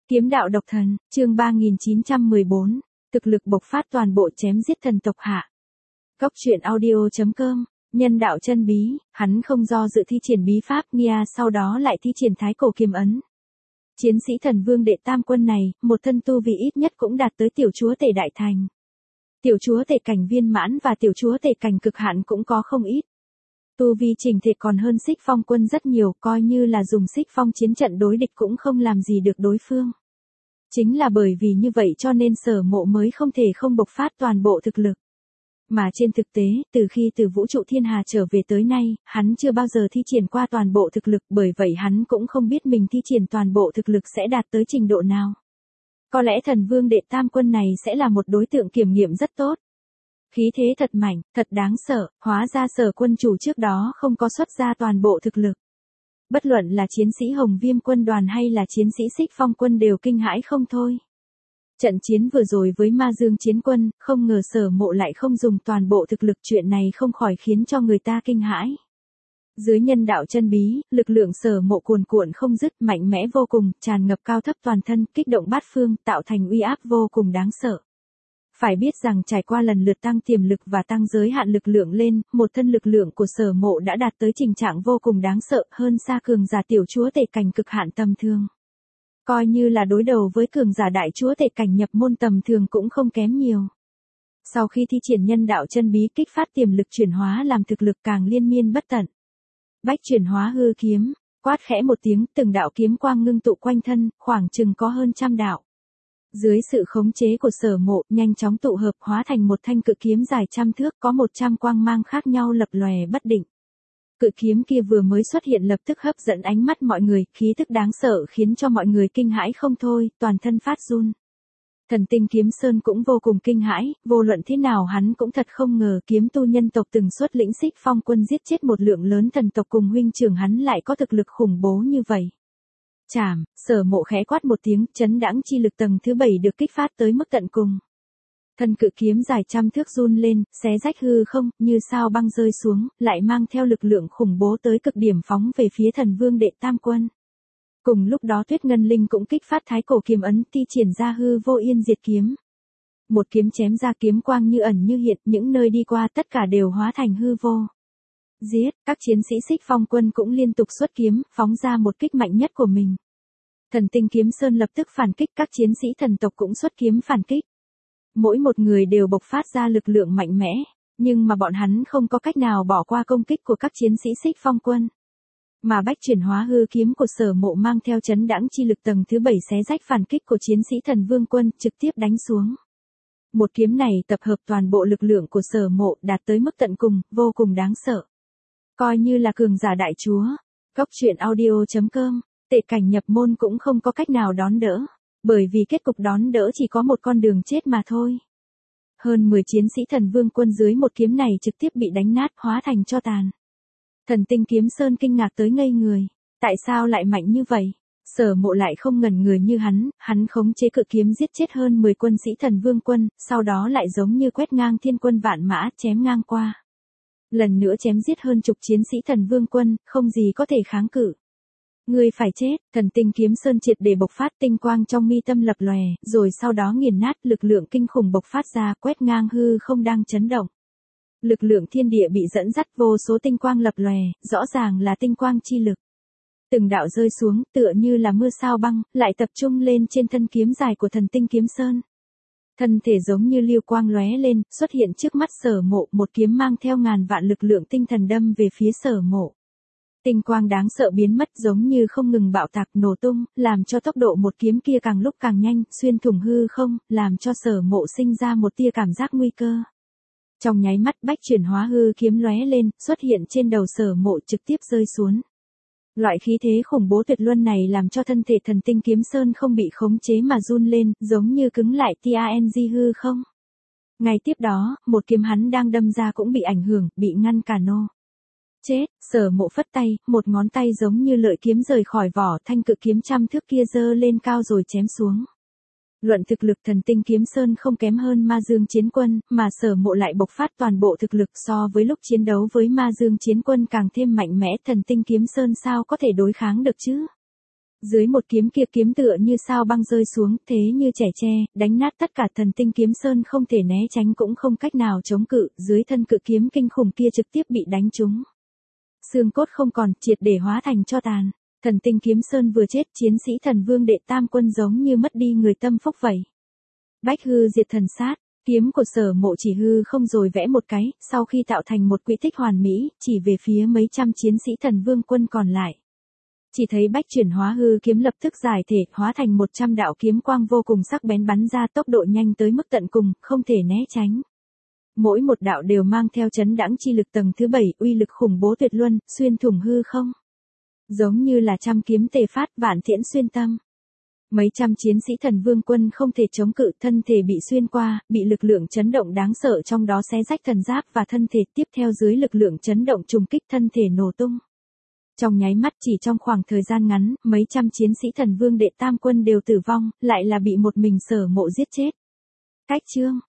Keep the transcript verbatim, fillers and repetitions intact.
Kiếm đạo độc thần, chương ba nghìn chín trăm mười bốn, thực lực bộc phát toàn bộ chém giết thần tộc hạ. Góc truyện audio chấm com, nhân đạo chân bí, hắn không do dự thi triển bí pháp Nia sau đó lại thi triển thái cổ kiếm ấn. Chiến sĩ thần vương đệ tam quân này, một thân tu vì ít nhất cũng đạt tới tiểu chúa tể đại thành. Tiểu chúa tể cảnh viên mãn và tiểu chúa tể cảnh cực hạn cũng có không ít. Tu vi trình thể còn hơn Xích Phong quân rất nhiều, coi như là dùng Xích Phong chiến trận đối địch cũng không làm gì được đối phương. Chính là bởi vì như vậy cho nên Sở Mộ mới không thể không bộc phát toàn bộ thực lực. Mà trên thực tế, từ khi từ vũ trụ thiên hà trở về tới nay, hắn chưa bao giờ thi triển qua toàn bộ thực lực, bởi vậy hắn cũng không biết mình thi triển toàn bộ thực lực sẽ đạt tới trình độ nào. Có lẽ thần vương đệ tam quân này sẽ là một đối tượng kiểm nghiệm rất tốt. Khí thế thật mạnh, thật đáng sợ, hóa ra Sở quân chủ trước đó không có xuất ra toàn bộ thực lực. Bất luận là chiến sĩ Hồng Viêm quân đoàn hay là chiến sĩ Xích Phong quân đều kinh hãi không thôi. Trận chiến vừa rồi với Ma Dương chiến quân, không ngờ Sở Mộ lại không dùng toàn bộ thực lực, chuyện này không khỏi khiến cho người ta kinh hãi. Dưới nhân đạo chân bí, lực lượng Sở Mộ cuồn cuộn không dứt, mạnh mẽ vô cùng, tràn ngập cao thấp toàn thân, kích động bát phương, tạo thành uy áp vô cùng đáng sợ. Phải biết rằng trải qua lần lượt tăng tiềm lực và tăng giới hạn lực lượng lên, một thân lực lượng của Sở Mộ đã đạt tới trình trạng vô cùng đáng sợ, hơn xa cường giả tiểu chúa tể cảnh cực hạn tầm thường. Coi như là đối đầu với cường giả đại chúa tể cảnh nhập môn tầm thường cũng không kém nhiều. Sau khi thi triển nhân đạo chân bí kích phát tiềm lực chuyển hóa làm thực lực càng liên miên bất tận. Bách chuyển hóa hư kiếm, quát khẽ một tiếng, từng đạo kiếm quang ngưng tụ quanh thân, khoảng chừng có hơn trăm đạo. Dưới sự khống chế của Sở Mộ, nhanh chóng tụ hợp hóa thành một thanh cự kiếm dài trăm thước, có một trăm quang mang khác nhau lập lòe bất định. Cự kiếm kia vừa mới xuất hiện lập tức hấp dẫn ánh mắt mọi người, khí tức đáng sợ khiến cho mọi người kinh hãi không thôi, toàn thân phát run. Thần Tinh Kiếm Sơn cũng vô cùng kinh hãi, vô luận thế nào hắn cũng thật không ngờ kiếm tu nhân tộc từng xuất lĩnh Xích Phong quân giết chết một lượng lớn thần tộc cùng huynh trưởng hắn lại có thực lực khủng bố như vậy. Chảm, Sở Mộ khẽ quát một tiếng, chấn đãng chi lực tầng thứ bảy được kích phát tới mức tận cùng. Thân cự kiếm dài trăm thước run lên, xé rách hư không, như sao băng rơi xuống, lại mang theo lực lượng khủng bố tới cực điểm phóng về phía thần vương đệ tam quân. Cùng lúc đó Tuyết Ngân Linh cũng kích phát thái cổ kiếm ấn, thi triển ra hư vô yên diệt kiếm. Một kiếm chém ra, kiếm quang như ẩn như hiện, những nơi đi qua tất cả đều hóa thành hư vô. Giết, các chiến sĩ Xích Phong quân cũng liên tục xuất kiếm, phóng ra một kích mạnh nhất của mình. Thần Tinh Kiếm Sơn lập tức phản kích, các chiến sĩ thần tộc cũng xuất kiếm phản kích. Mỗi một người đều bộc phát ra lực lượng mạnh mẽ, nhưng mà bọn hắn không có cách nào bỏ qua công kích của các chiến sĩ Xích Phong quân. Mà bách chuyển hóa hư kiếm của Sở Mộ mang theo chấn đãng chi lực tầng thứ bảy xé rách phản kích của chiến sĩ thần vương quân, trực tiếp đánh xuống. Một kiếm này tập hợp toàn bộ lực lượng của Sở Mộ đạt tới mức tận cùng, vô cùng đáng sợ. Coi như là cường giả đại chúa. Góc truyện audio chấm com, tệ cảnh nhập môn cũng không có cách nào đón đỡ. Bởi vì kết cục đón đỡ chỉ có một con đường chết mà thôi. Hơn mười chiến sĩ thần vương quân dưới một kiếm này trực tiếp bị đánh nát, hóa thành tro tàn. Thần Tinh Kiếm Sơn kinh ngạc tới ngây người. Tại sao lại mạnh như vậy? Sở Mộ lại không ngần người như hắn, hắn khống chế cự kiếm giết chết hơn mười quân sĩ thần vương quân, sau đó lại giống như quét ngang thiên quân vạn mã, chém ngang qua. Lần nữa chém giết hơn chục chiến sĩ thần vương quân, không gì có thể kháng cự. Ngươi phải chết, Thần Tinh Kiếm Sơn triệt để bộc phát, tinh quang trong mi tâm lập lòe, rồi sau đó nghiền nát, lực lượng kinh khủng bộc phát ra, quét ngang hư không đang chấn động. Lực lượng thiên địa bị dẫn dắt, vô số tinh quang lập lòe, rõ ràng là tinh quang chi lực. Từng đạo rơi xuống, tựa như là mưa sao băng, lại tập trung lên trên thân kiếm dài của Thần Tinh Kiếm Sơn. Thân thể giống như lưu quang lóe lên, xuất hiện trước mắt Sở Mộ, một kiếm mang theo ngàn vạn lực lượng tinh thần đâm về phía Sở Mộ. Tinh quang đáng sợ biến mất, giống như không ngừng bạo tạc nổ tung, làm cho tốc độ một kiếm kia càng lúc càng nhanh, xuyên thủng hư không, làm cho Sở Mộ sinh ra một tia cảm giác nguy cơ. Trong nháy mắt bách chuyển hóa hư kiếm lóe lên, xuất hiện trên đầu Sở Mộ trực tiếp rơi xuống. Loại khí thế khủng bố tuyệt luân này làm cho thân thể Thần Tinh Kiếm Sơn không bị khống chế mà run lên, giống như cứng lại tang hư không. Ngay tiếp đó, một kiếm hắn đang đâm ra cũng bị ảnh hưởng, bị ngăn cả nô. Chết, Sở Mộ phất tay, một ngón tay giống như lợi kiếm rời khỏi vỏ, thanh cự kiếm trăm thước kia giơ lên cao rồi chém xuống. Luận thực lực Thần Tinh Kiếm Sơn không kém hơn Ma Dương chiến quân, mà Sở Mộ lại bộc phát toàn bộ thực lực, so với lúc chiến đấu với Ma Dương chiến quân càng thêm mạnh mẽ, Thần Tinh Kiếm Sơn sao có thể đối kháng được chứ? Dưới một kiếm kia kiếm tựa như sao băng rơi xuống, thế như trẻ tre, đánh nát tất cả thần tinh kiếm sơn không thể né tránh cũng không cách nào chống cự, dưới thân cự kiếm kinh khủng kia trực tiếp bị đánh trúng. Xương cốt không còn, triệt để hóa thành tro tàn. Thần tinh kiếm sơn vừa chết, chiến sĩ thần vương đệ tam quân giống như mất đi người tâm phúc vậy. Bách hư diệt thần sát, kiếm của Sở Mộ chỉ hư không rồi vẽ một cái, sau khi tạo thành một quỹ tích hoàn mỹ, chỉ về phía mấy trăm chiến sĩ thần vương quân còn lại. Chỉ thấy bách chuyển hóa hư kiếm lập tức giải thể, hóa thành một trăm đạo kiếm quang vô cùng sắc bén bắn ra, tốc độ nhanh tới mức tận cùng, không thể né tránh. Mỗi một đạo đều mang theo chấn đãng chi lực tầng thứ bảy, uy lực khủng bố tuyệt luân, xuyên thủng hư không. Giống như là trăm kiếm tề phát, vạn tiễn xuyên tâm. Mấy trăm chiến sĩ thần vương quân không thể chống cự, thân thể bị xuyên qua, bị lực lượng chấn động đáng sợ trong đó xé rách thần giáp và thân thể, tiếp theo dưới lực lượng chấn động trùng kích thân thể nổ tung. Trong nháy mắt, chỉ trong khoảng thời gian ngắn, mấy trăm chiến sĩ thần vương đệ tam quân đều tử vong, lại là bị một mình Sở Mộ giết chết. Cách chương